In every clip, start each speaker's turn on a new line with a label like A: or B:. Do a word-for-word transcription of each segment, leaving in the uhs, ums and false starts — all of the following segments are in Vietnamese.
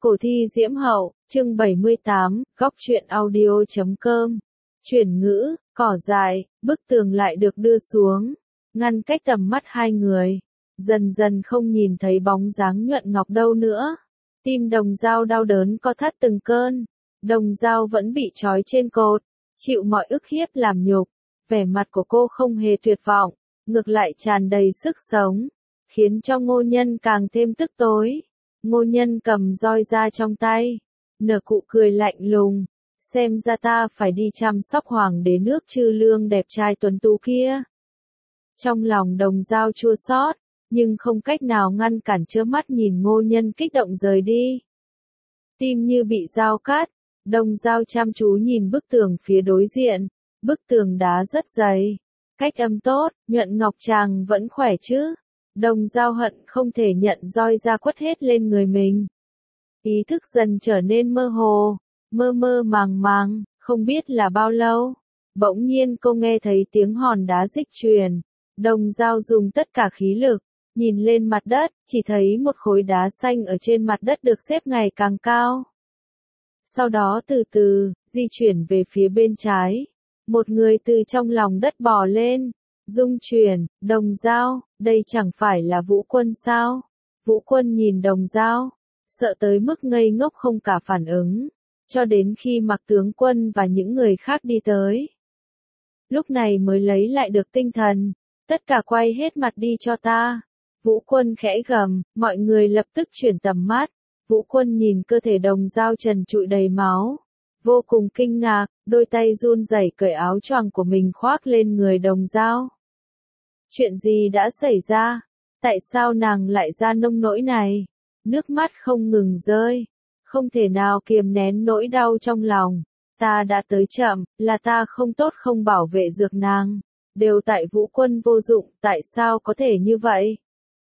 A: Cổ thi diễm hậu, chương bảy mươi tám, góc truyện audio chấm com. Chuyển ngữ, cỏ dại, bức tường lại được đưa xuống, ngăn cách tầm mắt hai người. Dần dần không nhìn thấy bóng dáng Nhuận Ngọc đâu nữa. Tim Đồng Dao đau đớn co thắt từng cơn. Đồng Dao vẫn bị trói trên cột, chịu mọi ức hiếp làm nhục. Vẻ mặt của cô không hề tuyệt vọng, ngược lại tràn đầy sức sống, khiến cho Ngô Nhân càng thêm tức tối. Ngô Nhân cầm roi ra trong tay, nở cụ cười lạnh lùng, xem ra ta phải đi chăm sóc hoàng đế nước Chư Lương đẹp trai tuấn tú kia. Trong lòng Đồng Dao chua xót, nhưng không cách nào ngăn cản trơ mắt nhìn Ngô Nhân kích động rời đi. Tim như bị dao cắt, Đồng Dao chăm chú nhìn bức tường phía đối diện, bức tường đá rất dày, cách âm tốt, Nhuận Ngọc chàng vẫn khỏe chứ? Đồng Dao hận không thể nhận roi ra quất hết lên người mình. Ý thức dần trở nên mơ hồ, mơ mơ màng màng, không biết là bao lâu. Bỗng nhiên cô nghe thấy tiếng hòn đá dịch chuyển. Đồng Dao dùng tất cả khí lực, nhìn lên mặt đất, chỉ thấy một khối đá xanh ở trên mặt đất được xếp ngày càng cao. Sau đó từ từ, di chuyển về phía bên trái. Một người từ trong lòng đất bò lên. Dung chuyển, Đồng Dao, đây chẳng phải là Vũ Quân sao? Vũ Quân nhìn Đồng Dao, sợ tới mức ngây ngốc không cả phản ứng, cho đến khi Mạc tướng quân và những người khác đi tới. Lúc này mới lấy lại được tinh thần, tất cả quay hết mặt đi cho ta. Vũ Quân khẽ gầm, mọi người lập tức chuyển tầm mắt. Vũ Quân nhìn cơ thể Đồng Dao trần trụi đầy máu, vô cùng kinh ngạc, đôi tay run rẩy cởi áo choàng của mình khoác lên người Đồng Dao. Chuyện gì đã xảy ra? Tại sao nàng lại ra nông nỗi này? Nước mắt không ngừng rơi, không thể nào kiềm nén nỗi đau trong lòng. Ta đã tới chậm, là ta không tốt không bảo vệ dược nàng. Đều tại Vũ Quân vô dụng, tại sao có thể như vậy?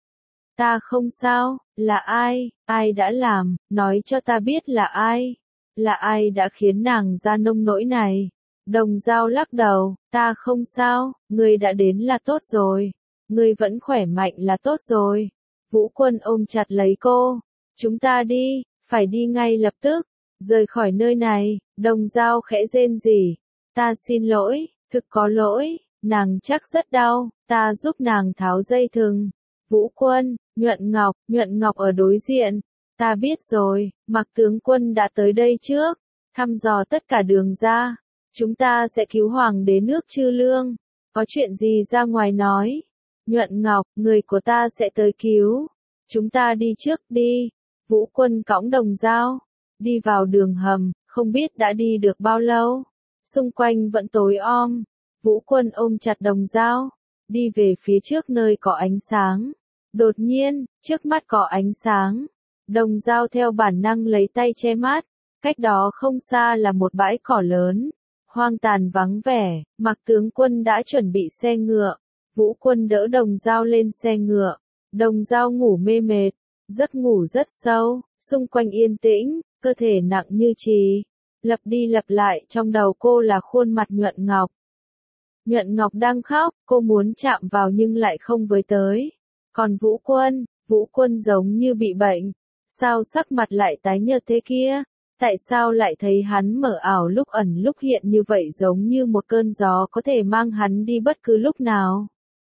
A: Ta không sao, là ai, ai đã làm, nói cho ta biết là ai. Là ai đã khiến nàng ra nông nỗi này? Đồng Dao lắc đầu, ta không sao, ngươi đã đến là tốt rồi. Ngươi vẫn khỏe mạnh là tốt rồi. Vũ Quân ôm chặt lấy cô. Chúng ta đi, phải đi ngay lập tức. Rời khỏi nơi này, Đồng Dao khẽ rên rỉ. Ta xin lỗi, thực có lỗi, nàng chắc rất đau, ta giúp nàng tháo dây thừng. Vũ Quân, Nhuận Ngọc, Nhuận Ngọc ở đối diện. Ta biết rồi, Mạc tướng quân đã tới đây trước, thăm dò tất cả đường ra. Chúng ta sẽ cứu hoàng đế nước Chư Lương. Có chuyện gì ra ngoài nói. Nhuận Ngọc, người của ta sẽ tới cứu. Chúng ta đi trước đi. Vũ Quân cõng Đồng Dao, đi vào đường hầm, không biết đã đi được bao lâu. Xung quanh vẫn tối om. Vũ Quân ôm chặt Đồng Dao, đi về phía trước nơi có ánh sáng. Đột nhiên, trước mắt có ánh sáng. Đồng Dao theo bản năng lấy tay che mắt. Cách đó không xa là một bãi cỏ lớn, hoang tàn vắng vẻ. Mạc tướng quân đã chuẩn bị xe ngựa. Vũ Quân đỡ Đồng Dao lên xe ngựa. Đồng Dao ngủ mê mệt, giấc ngủ rất sâu, xung quanh yên tĩnh, cơ thể nặng như chì. Lặp đi lặp lại trong đầu cô là khuôn mặt Nhuận Ngọc. Nhuận Ngọc đang khóc, cô muốn chạm vào nhưng lại không với tới. Còn Vũ Quân, Vũ Quân giống như bị bệnh. Sao sắc mặt lại tái nhợt thế kia? Tại sao lại thấy hắn mở ảo lúc ẩn lúc hiện như vậy, giống như một cơn gió có thể mang hắn đi bất cứ lúc nào?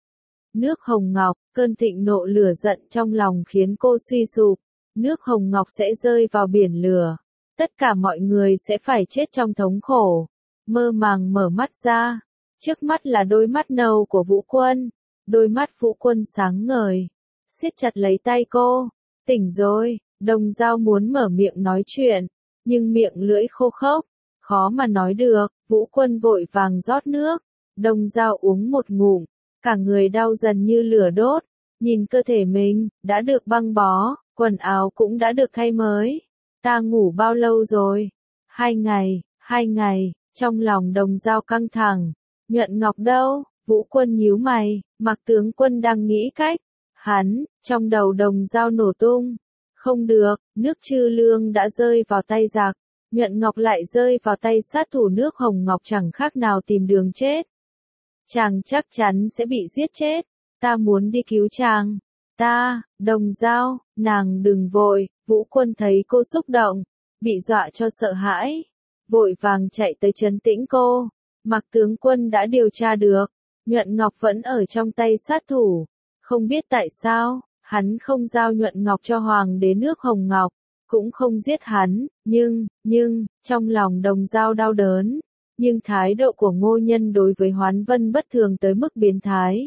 A: Nước Hồng Ngọc, cơn thịnh nộ lửa giận trong lòng khiến cô suy sụp. Nước Hồng Ngọc sẽ rơi vào biển lửa. Tất cả mọi người sẽ phải chết trong thống khổ. Mơ màng mở mắt ra. Trước mắt là đôi mắt nâu của Vũ Quân. Đôi mắt Vũ Quân sáng ngời, siết chặt lấy tay cô. Tỉnh rồi. Đồng Dao muốn mở miệng nói chuyện, nhưng miệng lưỡi khô khốc, khó mà nói được. Vũ Quân vội vàng rót nước. Đồng Dao uống một ngụm, cả người đau dần như lửa đốt. Nhìn cơ thể mình, đã được băng bó, quần áo cũng đã được thay mới. Ta ngủ bao lâu rồi? Hai ngày, hai ngày, trong lòng Đồng Dao căng thẳng. Nhuận Ngọc đâu? Vũ Quân nhíu mày, Mạc tướng quân đang nghĩ cách. Hắn, trong đầu Đồng Dao nổ tung. Không được, nước Chư Lương đã rơi vào tay giặc. Nhuận Ngọc lại rơi vào tay sát thủ nước Hồng Ngọc, chẳng khác nào tìm đường chết. Chàng chắc chắn sẽ bị giết chết. Ta muốn đi cứu chàng. ta, Đồng Dao, nàng đừng vội, Vũ Quân thấy cô xúc động, bị dọa cho sợ hãi, vội vàng chạy tới trấn tĩnh cô. Mạc tướng quân đã điều tra được, Nhuận Ngọc vẫn ở trong tay sát thủ, không biết tại sao, hắn không giao Nhuận Ngọc cho Hoàng đế nước Hồng Ngọc, cũng không giết hắn, nhưng, nhưng, trong lòng Đồng Dao đau đớn, nhưng thái độ của Ngô Nhân đối với Hoán Vân bất thường tới mức biến thái.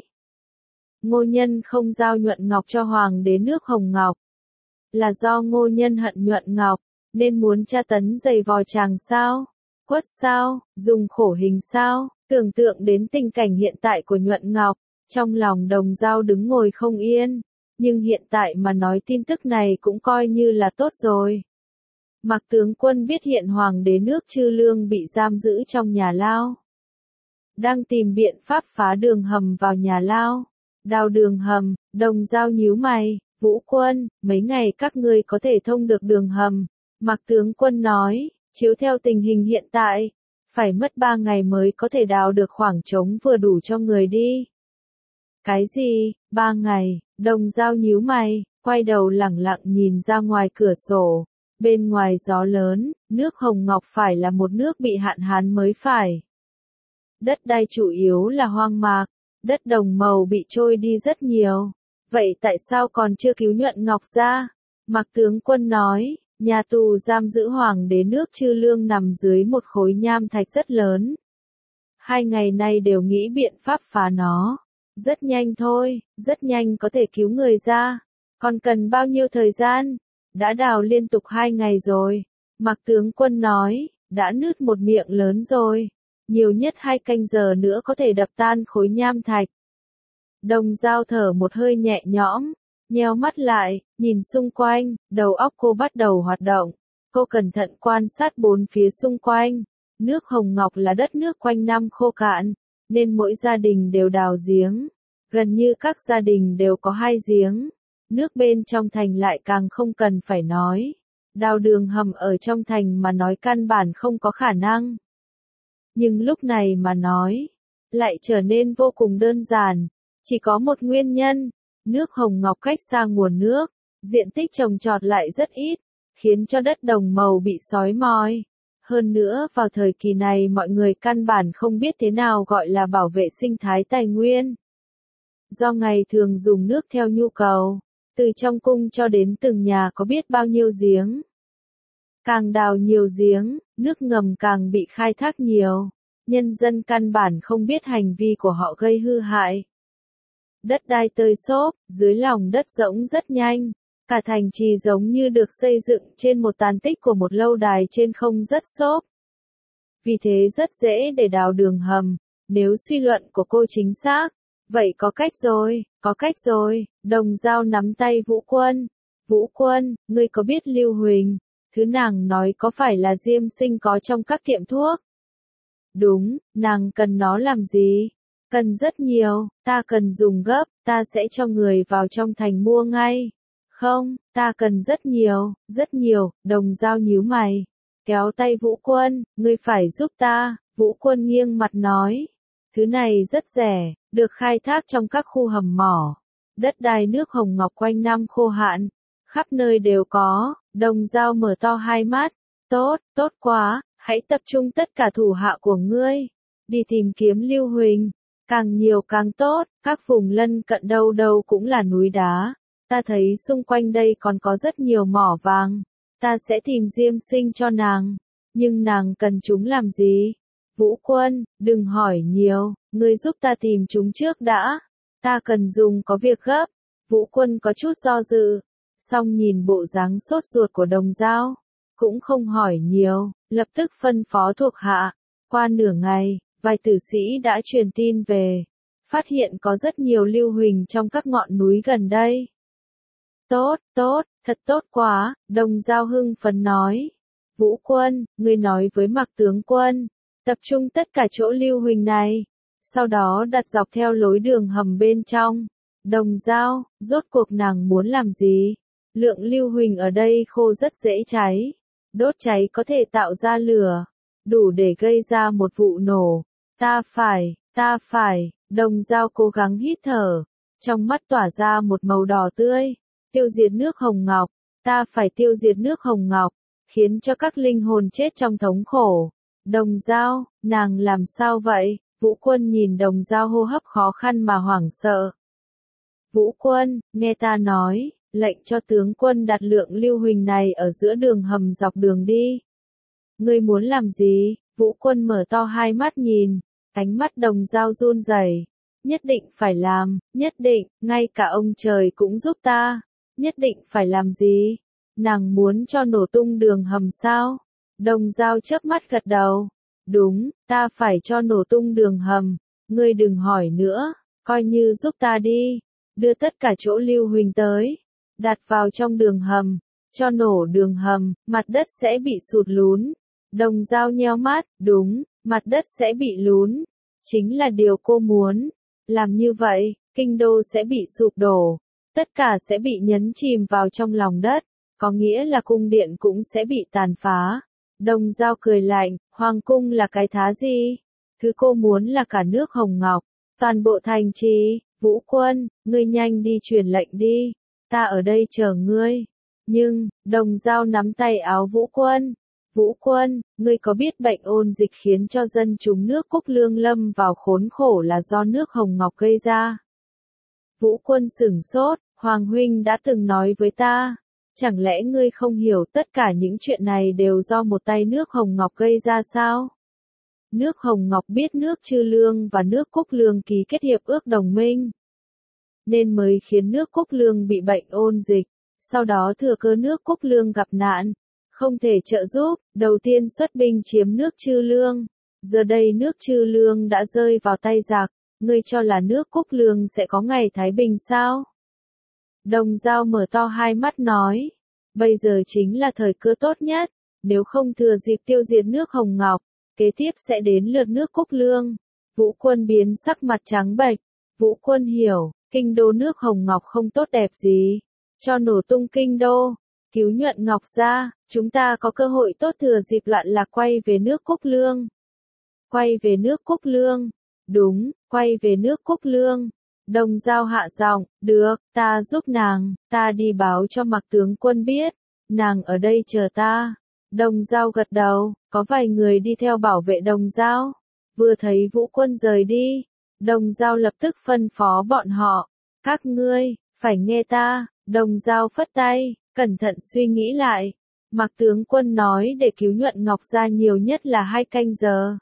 A: Ngô Nhân không giao Nhuận Ngọc cho Hoàng đế nước Hồng Ngọc, là do Ngô Nhân hận Nhuận Ngọc, nên muốn tra tấn giày vò chàng sao, quất sao, dùng khổ hình sao, tưởng tượng đến tình cảnh hiện tại của Nhuận Ngọc, trong lòng Đồng Dao đứng ngồi không yên, nhưng hiện tại mà nói tin tức này cũng coi như là tốt rồi. Mạc tướng quân biết hiện Hoàng đế nước Chư Lương bị giam giữ trong nhà lao, đang tìm biện pháp phá đường hầm vào nhà lao. Đào đường hầm, Đồng Dao nhíu mày, Vũ Quân, mấy ngày các ngươi có thể thông được đường hầm? Mạc tướng quân nói, chiếu theo tình hình hiện tại, phải mất ba ngày mới có thể đào được khoảng trống vừa đủ cho người đi. Cái gì, ba ngày? Đồng Dao nhíu mày, quay đầu lẳng lặng nhìn ra ngoài cửa sổ. Bên ngoài gió lớn, nước Hồng Ngọc phải là một nước bị hạn hán mới phải. Đất đai chủ yếu là hoang mạc, đất đồng màu bị trôi đi rất nhiều. Vậy tại sao còn chưa cứu Nhuận Ngọc ra? Mạc tướng quân nói, nhà tù giam giữ Hoàng đế nước Chư Lương nằm dưới một khối nham thạch rất lớn. Hai ngày nay đều nghĩ biện pháp phá nó. Rất nhanh thôi, rất nhanh có thể cứu người ra. Còn cần bao nhiêu thời gian? Đã đào liên tục hai ngày rồi. Mạc tướng quân nói, đã nứt một miệng lớn rồi. Nhiều nhất hai canh giờ nữa có thể đập tan khối nham thạch. Đồng Dao thở một hơi nhẹ nhõm, nheo mắt lại, nhìn xung quanh, đầu óc cô bắt đầu hoạt động. Cô cẩn thận quan sát bốn phía xung quanh. Nước Hồng Ngọc là đất nước quanh năm khô cạn, nên mỗi gia đình đều đào giếng. Gần như các gia đình đều có hai giếng. Nước bên trong thành lại càng không cần phải nói. Đào đường hầm ở trong thành mà nói căn bản không có khả năng. Nhưng lúc này mà nói, lại trở nên vô cùng đơn giản. Chỉ có một nguyên nhân, nước Hồng Ngọc cách xa nguồn nước, diện tích trồng trọt lại rất ít, khiến cho đất đồng màu bị xói mòn. Hơn nữa vào thời kỳ này mọi người căn bản không biết thế nào gọi là bảo vệ sinh thái tài nguyên. Do ngày thường dùng nước theo nhu cầu, từ trong cung cho đến từng nhà có biết bao nhiêu giếng. Càng đào nhiều giếng, nước ngầm càng bị khai thác nhiều, nhân dân căn bản không biết hành vi của họ gây hư hại. Đất đai tơi xốp, dưới lòng đất rỗng rất nhanh, cả thành trì giống như được xây dựng trên một tàn tích của một lâu đài trên không rất xốp. Vì thế rất dễ để đào đường hầm, nếu suy luận của cô chính xác, vậy có cách rồi, có cách rồi. Đồng Dao nắm tay Vũ Quân. Vũ Quân, ngươi có biết Lưu Huỳnh? Thứ nàng nói có phải là Diêm Sinh có trong các tiệm thuốc? Đúng, nàng cần nó làm gì? Cần rất nhiều, ta cần dùng gấp, ta sẽ cho người vào trong thành mua ngay. Không, ta cần rất nhiều, rất nhiều. Đồng Dao nhíu mày, kéo tay Vũ Quân, ngươi phải giúp ta. Vũ Quân nghiêng mặt nói, thứ này rất rẻ, được khai thác trong các khu hầm mỏ. Đất đai nước Hồng Ngọc quanh năm khô hạn, khắp nơi đều có. Đồng Dao mở to hai mắt, tốt, tốt quá, hãy tập trung tất cả thủ hạ của ngươi, đi tìm kiếm Lưu Huỳnh, càng nhiều càng tốt, các vùng lân cận đâu đâu cũng là núi đá, ta thấy xung quanh đây còn có rất nhiều mỏ vàng, ta sẽ tìm Diêm Sinh cho nàng, nhưng nàng cần chúng làm gì? Vũ Quân, đừng hỏi nhiều, ngươi giúp ta tìm chúng trước đã, ta cần dùng có việc gấp. Vũ Quân có chút do dự, song nhìn bộ dáng sốt ruột của Đồng Dao, cũng không hỏi nhiều, lập tức phân phó thuộc hạ. Qua nửa ngày, vài tử sĩ đã truyền tin về, phát hiện có rất nhiều Lưu Huỳnh trong các ngọn núi gần đây. Tốt, tốt, thật tốt quá, Đồng Dao hưng phấn nói. Vũ Quân, ngươi nói với Mạc tướng quân, tập trung tất cả chỗ Lưu Huỳnh này, sau đó đặt dọc theo lối đường hầm bên trong. Đồng Dao, rốt cuộc nàng muốn làm gì? Lượng Lưu Huỳnh ở đây khô rất dễ cháy. Đốt cháy có thể tạo ra lửa, đủ để gây ra một vụ nổ. Ta phải, ta phải, Đồng Dao cố gắng hít thở. trong mắt tỏa ra một màu đỏ tươi. Tiêu diệt nước hồng ngọc, ta phải tiêu diệt nước hồng ngọc, khiến cho các linh hồn chết trong thống khổ. Đồng Dao, nàng làm sao vậy? Vũ Quân nhìn Đồng Dao hô hấp khó khăn mà hoảng sợ. Vũ Quân, nghe ta nói, lệnh cho tướng quân đặt lượng lưu huỳnh này ở giữa đường hầm dọc đường đi. Ngươi muốn làm gì? Vũ Quân mở to hai mắt nhìn, ánh mắt Đồng Dao run rẩy. Nhất định phải làm, nhất định, ngay cả ông trời cũng giúp ta. Nhất định phải làm gì? Nàng muốn cho nổ tung đường hầm sao? Đồng Dao chớp mắt gật đầu. Đúng, ta phải cho nổ tung đường hầm. Ngươi đừng hỏi nữa, coi như giúp ta đi. Đưa tất cả chỗ lưu huỳnh tới, đặt vào trong đường hầm, cho nổ đường hầm, mặt đất sẽ bị sụt lún. Đồng Dao nheo mắt, đúng, mặt đất sẽ bị lún. Chính là điều cô muốn. Làm như vậy, kinh đô sẽ bị sụp đổ. Tất cả sẽ bị nhấn chìm vào trong lòng đất. Có nghĩa là cung điện cũng sẽ bị tàn phá. Đồng Dao cười lạnh, hoàng cung là cái thá gì? Thứ cô muốn là cả nước hồng ngọc, toàn bộ thành trì. Vũ Quân, ngươi nhanh đi truyền lệnh đi. Ta ở đây chờ ngươi. Nhưng, Đồng Dao nắm tay áo Vũ Quân. Vũ Quân, ngươi có biết bệnh ôn dịch khiến cho dân chúng nước Cúc Lương lâm vào khốn khổ là do nước hồng ngọc gây ra? Vũ Quân sửng sốt, Hoàng huynh đã từng nói với ta. Chẳng lẽ ngươi không hiểu tất cả những chuyện này đều do một tay nước hồng ngọc gây ra sao? Nước hồng ngọc biết nước Chư Lương và nước Cúc Lương ký kết hiệp ước đồng minh, nên mới khiến nước Cúc Lương bị bệnh ôn dịch. Sau đó thừa cơ nước Cúc Lương gặp nạn, không thể trợ giúp, đầu tiên xuất binh chiếm nước Chư Lương. Giờ đây nước Chư Lương đã rơi vào tay giặc, ngươi cho là nước Cúc Lương sẽ có ngày thái bình sao? Đồng Dao mở to hai mắt nói, bây giờ chính là thời cơ tốt nhất, nếu không thừa dịp tiêu diệt nước hồng ngọc, kế tiếp sẽ đến lượt nước Cúc Lương. Vũ Quân biến sắc mặt trắng bệch. Vũ Quân hiểu, kinh đô nước hồng ngọc không tốt đẹp gì. Cho nổ tung kinh đô, cứu Nhuận Ngọc ra, chúng ta có cơ hội tốt thừa dịp loạn lạc quay về nước Cúc Lương. Quay về nước Cúc Lương. Đúng, quay về nước Cúc Lương. Đồng Dao hạ giọng, được, ta giúp nàng, ta đi báo cho Mạc tướng quân biết, nàng ở đây chờ ta. Đồng Dao gật đầu, có vài người đi theo bảo vệ Đồng Dao. Vừa thấy Vũ Quân rời đi, Đồng Dao lập tức phân phó bọn họ, các ngươi, phải nghe ta. Đồng Dao phất tay, cẩn thận suy nghĩ lại. Mạc tướng quân nói để cứu Nhuận Ngọc ra nhiều nhất là hai canh giờ.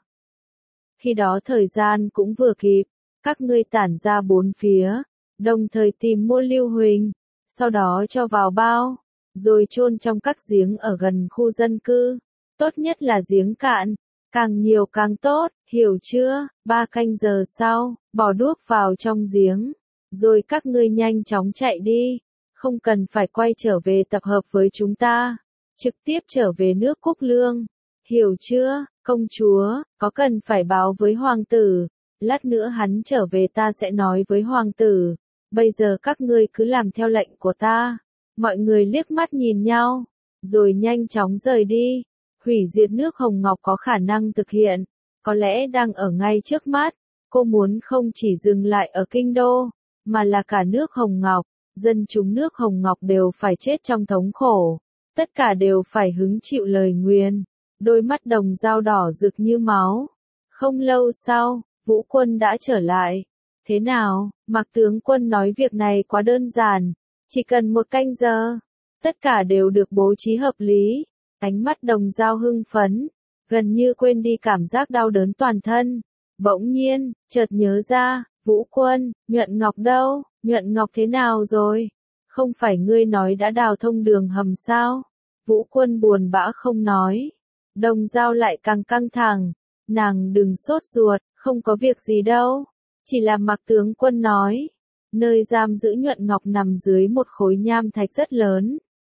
A: Khi đó thời gian cũng vừa kịp, các ngươi tản ra bốn phía, đồng thời tìm mua lưu huỳnh, sau đó cho vào bao, rồi chôn trong các giếng ở gần khu dân cư. Tốt nhất là giếng cạn, càng nhiều càng tốt, hiểu chưa? Ba canh giờ sau, bỏ đuốc vào trong giếng, rồi các ngươi nhanh chóng chạy đi, không cần phải quay trở về tập hợp với chúng ta, trực tiếp trở về nước Cúc Lương. Hiểu chưa, công chúa, có cần phải báo với hoàng tử, lát nữa hắn trở về ta sẽ nói với hoàng tử, bây giờ các ngươi cứ làm theo lệnh của ta. Mọi người liếc mắt nhìn nhau, rồi nhanh chóng rời đi. Hủy diệt nước hồng ngọc có khả năng thực hiện, có lẽ đang ở ngay trước mắt. Cô muốn không chỉ dừng lại ở kinh đô, mà là cả nước hồng ngọc, dân chúng nước hồng ngọc đều phải chết trong thống khổ, tất cả đều phải hứng chịu lời nguyền. Đôi mắt Đồng Dao đỏ rực như máu. Không lâu sau, Vũ Quân đã trở lại. Thế nào, Mạc tướng quân nói việc này quá đơn giản, chỉ cần một canh giờ, tất cả đều được bố trí hợp lý. Ánh mắt Đồng Dao hưng phấn, gần như quên đi cảm giác đau đớn toàn thân. Bỗng nhiên, chợt nhớ ra, Vũ Quân, Nhuận Ngọc đâu, Nhuận Ngọc thế nào rồi? Không phải ngươi nói đã đào thông đường hầm sao? Vũ Quân buồn bã không nói. Đồng Dao lại càng căng thẳng. Nàng đừng sốt ruột, không có việc gì đâu. Chỉ là Mạc tướng quân nói, nơi giam giữ Nhuận Ngọc nằm dưới một khối nham thạch rất lớn.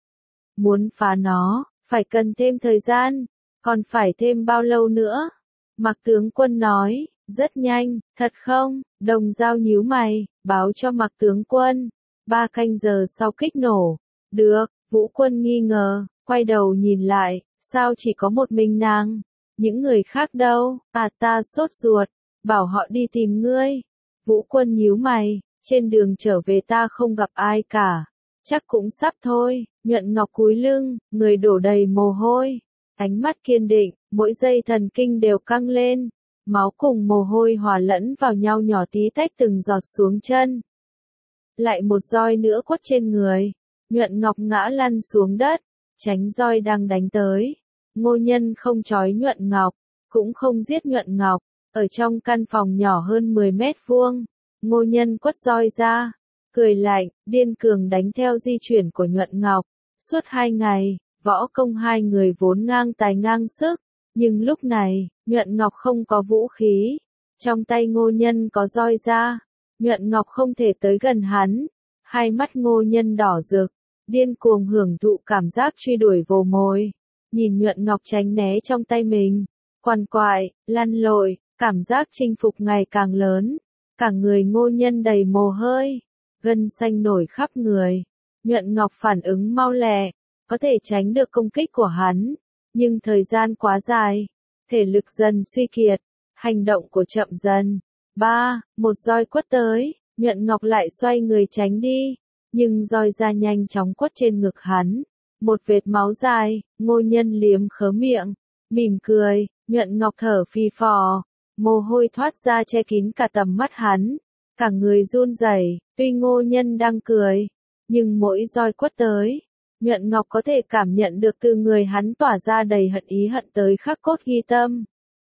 A: Muốn phá nó, phải cần thêm thời gian, còn phải thêm bao lâu nữa? Mạc tướng quân nói, rất nhanh, thật không? Đồng Dao nhíu mày, báo cho Mạc tướng quân, ba canh giờ sau kích nổ. Được, Vũ Quân nghi ngờ, quay đầu nhìn lại, sao chỉ có một mình nàng? Những người khác đâu? À ta sốt ruột, bảo họ đi tìm ngươi. Vũ Quân nhíu mày, Trên đường trở về ta không gặp ai cả. Chắc cũng sắp thôi. Nhuận Ngọc cúi lưng, người đổ đầy mồ hôi. Ánh mắt kiên định, mỗi giây thần kinh đều căng lên. Máu cùng mồ hôi hòa lẫn vào nhau nhỏ tí tách từng giọt xuống chân. Lại một roi nữa quất trên người. Nhuận Ngọc ngã lăn xuống đất, tránh roi đang đánh tới. Ngô Nhân không trói Nhuận Ngọc, cũng không giết Nhuận Ngọc. Ở trong căn phòng nhỏ hơn mười mét vuông, Ngô Nhân quất roi ra, cười lạnh, điên cường đánh theo di chuyển của Nhuận Ngọc. Suốt hai ngày, võ công hai người vốn ngang tài ngang sức, nhưng lúc này, Nhuận Ngọc không có vũ khí. Trong tay Ngô Nhân có roi ra, Nhuận Ngọc không thể tới gần hắn. Hai mắt Ngô Nhân đỏ rực, điên cuồng hưởng thụ cảm giác truy đuổi vồ mồi. Nhìn Nhuận Ngọc tránh né trong tay mình, quằn quại, lăn lội, cảm giác chinh phục ngày càng lớn. Cả người Ngô Nhân đầy mồ hôi, gân xanh nổi khắp người. Nhuận Ngọc phản ứng mau lẹ, có thể tránh được công kích của hắn, nhưng thời gian quá dài, thể lực dần suy kiệt, hành động của chậm dần. Ba, một roi quất tới, Nhuận Ngọc lại xoay người tránh đi, nhưng roi ra nhanh chóng quất trên ngực hắn. Một vệt máu dài, Ngô Nhân liếm khớ miệng, mỉm cười, Nhuận Ngọc thở phì phò, mồ hôi thoát ra che kín cả tầm mắt hắn, cả người run rẩy. Tuy Ngô Nhân đang cười, nhưng mỗi roi quất tới, Nhuận Ngọc có thể cảm nhận được từ người hắn tỏa ra đầy hận ý hận tới khắc cốt ghi tâm.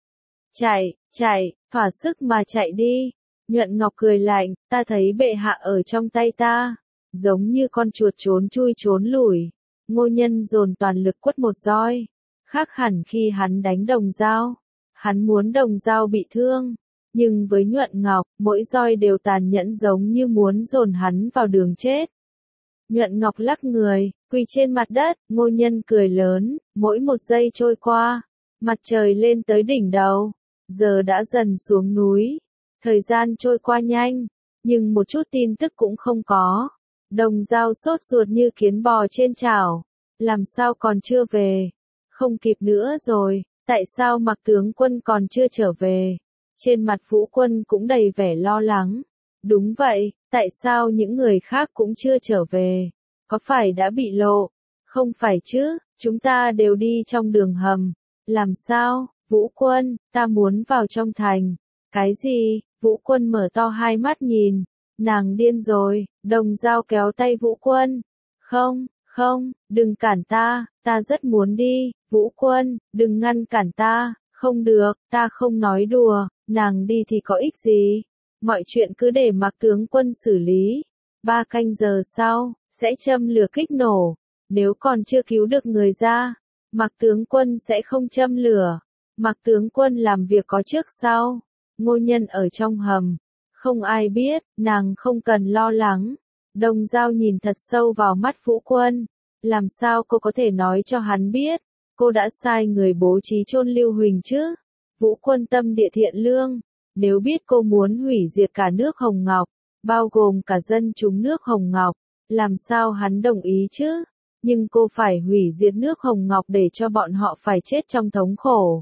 A: Chạy, chạy, thỏa sức mà chạy đi. Nhuận Ngọc cười lạnh, ta thấy bệ hạ ở trong tay ta, giống như con chuột trốn chui trốn lủi. Ngô Nhân dồn toàn lực quất một roi, khác hẳn khi hắn đánh Đồng Dao. Hắn muốn Đồng Dao bị thương, nhưng với Nhuận Ngọc, mỗi roi đều tàn nhẫn giống như muốn dồn hắn vào đường chết. Nhuận Ngọc lắc người, quỳ trên mặt đất, Ngô Nhân cười lớn, mỗi một giây trôi qua, mặt trời lên tới đỉnh đầu, giờ đã dần xuống núi. Thời gian trôi qua nhanh, nhưng một chút tin tức cũng không có. Đồng Dao sốt ruột như kiến bò trên chảo, làm sao còn chưa về? Không kịp nữa rồi, tại sao Mạc tướng quân còn chưa trở về? Trên mặt Vũ Quân cũng đầy vẻ lo lắng. Đúng vậy, tại sao những người khác cũng chưa trở về? Có phải đã bị lộ? Không phải chứ, chúng ta đều đi trong đường hầm. Làm sao? Vũ Quân, ta muốn vào trong thành. Cái gì? Vũ Quân mở to hai mắt nhìn. Nàng điên rồi. Đồng Dao kéo tay Vũ Quân. Không, không, đừng cản ta, ta rất muốn đi. Vũ Quân, đừng ngăn cản ta. Không được, ta không nói đùa, nàng đi thì có ích gì. Mọi chuyện cứ để Mạc tướng quân xử lý. Ba canh giờ sau, sẽ châm lửa kích nổ. Nếu còn chưa cứu được người ra, Mạc tướng quân sẽ không châm lửa. Mạc tướng quân làm việc có trước sau. Ngô Nhân ở trong hầm. Không ai biết, nàng không cần lo lắng. Đồng Dao nhìn thật sâu vào mắt Vũ Quân. Làm sao cô có thể nói cho hắn biết? Cô đã sai người bố trí chôn Lưu Huỳnh chứ? Vũ Quân tâm địa thiện lương. Nếu biết cô muốn hủy diệt cả nước Hồng Ngọc, bao gồm cả dân chúng nước Hồng Ngọc, làm sao hắn đồng ý chứ? Nhưng cô phải hủy diệt nước Hồng Ngọc để cho bọn họ phải chết trong thống khổ.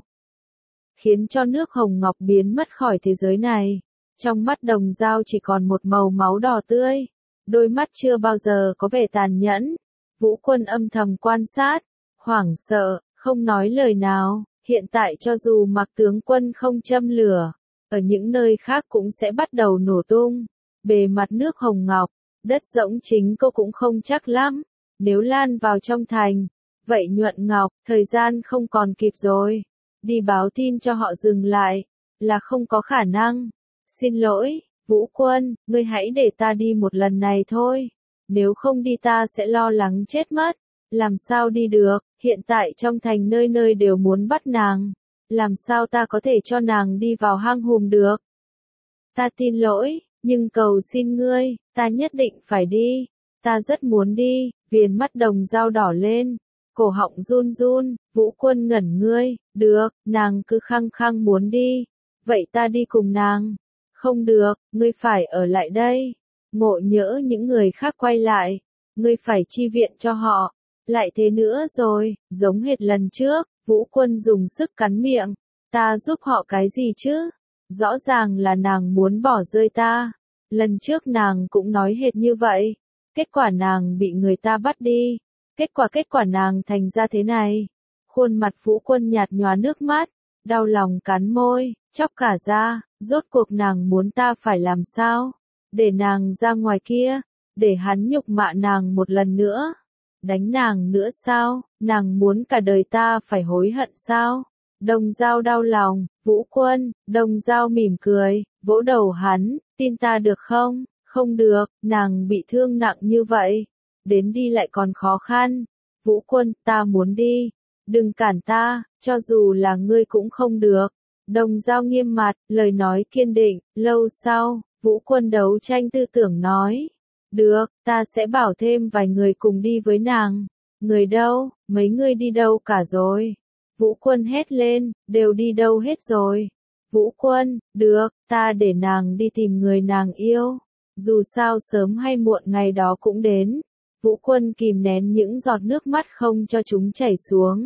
A: Khiến cho nước Hồng Ngọc biến mất khỏi thế giới này. Trong mắt Đồng Dao chỉ còn một màu máu đỏ tươi. Đôi mắt chưa bao giờ có vẻ tàn nhẫn. Vũ Quân âm thầm quan sát, hoảng sợ, không nói lời nào. Hiện tại cho dù Mạc tướng quân không châm lửa, ở những nơi khác cũng sẽ bắt đầu nổ tung. Bề mặt nước Hồng Ngọc, đất rỗng chính cô cũng không chắc lắm. Nếu lan vào trong thành, vậy Nhuận Ngọc, thời gian không còn kịp rồi. Đi báo tin cho họ dừng lại, là không có khả năng. Xin lỗi, Vũ Quân, ngươi hãy để ta đi một lần này thôi. Nếu không đi ta sẽ lo lắng chết mất. Làm sao đi được, hiện tại trong thành nơi nơi đều muốn bắt nàng. Làm sao ta có thể cho nàng đi vào hang hùm được? Ta tin lỗi, nhưng cầu xin ngươi, ta nhất định phải đi. Ta rất muốn đi. Viền mắt Đồng Dao đỏ lên, cổ họng run run. Vũ Quân ngẩn ngươi, được, nàng cứ khăng khăng muốn đi. Vậy ta đi cùng nàng. Không được, ngươi phải ở lại đây. Ngộ nhỡ những người khác quay lại, ngươi phải chi viện cho họ. Lại thế nữa rồi, giống hệt lần trước, Vũ Quân dùng sức cắn miệng. Ta giúp họ cái gì chứ? Rõ ràng là nàng muốn bỏ rơi ta. Lần trước nàng cũng nói hệt như vậy. Kết quả nàng bị người ta bắt đi. Kết quả kết quả nàng thành ra thế này. Khuôn mặt Vũ Quân nhạt nhòa nước mắt, đau lòng cắn môi, chóc cả da, rốt cuộc nàng muốn ta phải làm sao? Để nàng ra ngoài kia, để hắn nhục mạ nàng một lần nữa, đánh nàng nữa sao? Nàng muốn cả đời ta phải hối hận sao? Đồng Dao đau lòng, Vũ Quân, Đồng Dao mỉm cười, vỗ đầu hắn, tin ta được không? Không được, nàng bị thương nặng như vậy, đến đi lại còn khó khăn. Vũ Quân, ta muốn đi, đừng cản ta, cho dù là ngươi cũng không được. Đồng Dao nghiêm mặt, lời nói kiên định. Lâu sau, Vũ Quân đấu tranh tư tưởng nói, được, ta sẽ bảo thêm vài người cùng đi với nàng. Người đâu, mấy người đi đâu cả rồi? Vũ Quân hét lên, đều đi đâu hết rồi? Vũ Quân, được, ta để nàng đi tìm người nàng yêu. Dù sao sớm hay muộn ngày đó cũng đến. Vũ Quân kìm nén những giọt nước mắt không cho chúng chảy xuống.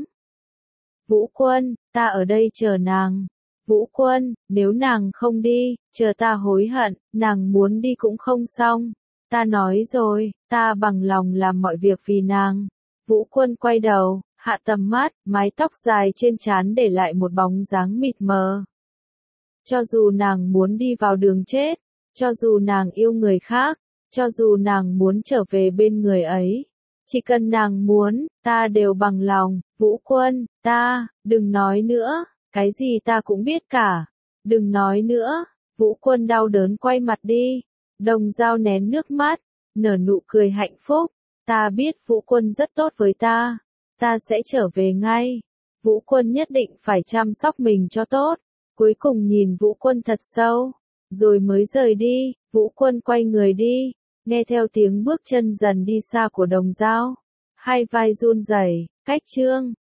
A: Vũ Quân, ta ở đây chờ nàng. Vũ Quân, nếu nàng không đi, chờ ta hối hận, nàng muốn đi cũng không xong. Ta nói rồi, ta bằng lòng làm mọi việc vì nàng. Vũ Quân quay đầu, hạ tầm mắt, mái tóc dài trên trán để lại một bóng dáng mịt mờ. Cho dù nàng muốn đi vào đường chết, cho dù nàng yêu người khác, cho dù nàng muốn trở về bên người ấy, chỉ cần nàng muốn, ta đều bằng lòng. Vũ Quân, ta, đừng nói nữa, cái gì ta cũng biết cả. Đừng nói nữa. Vũ Quân đau đớn quay mặt đi. Đồng Dao nén nước mắt, nở nụ cười hạnh phúc. Ta biết Vũ Quân rất tốt với ta. Ta sẽ trở về ngay. Vũ Quân nhất định phải chăm sóc mình cho tốt. Cuối cùng nhìn Vũ Quân thật sâu, rồi mới rời đi. Vũ Quân quay người đi, nghe theo tiếng bước chân dần đi xa của Đồng Dao. Hai vai run rẩy, cách chương.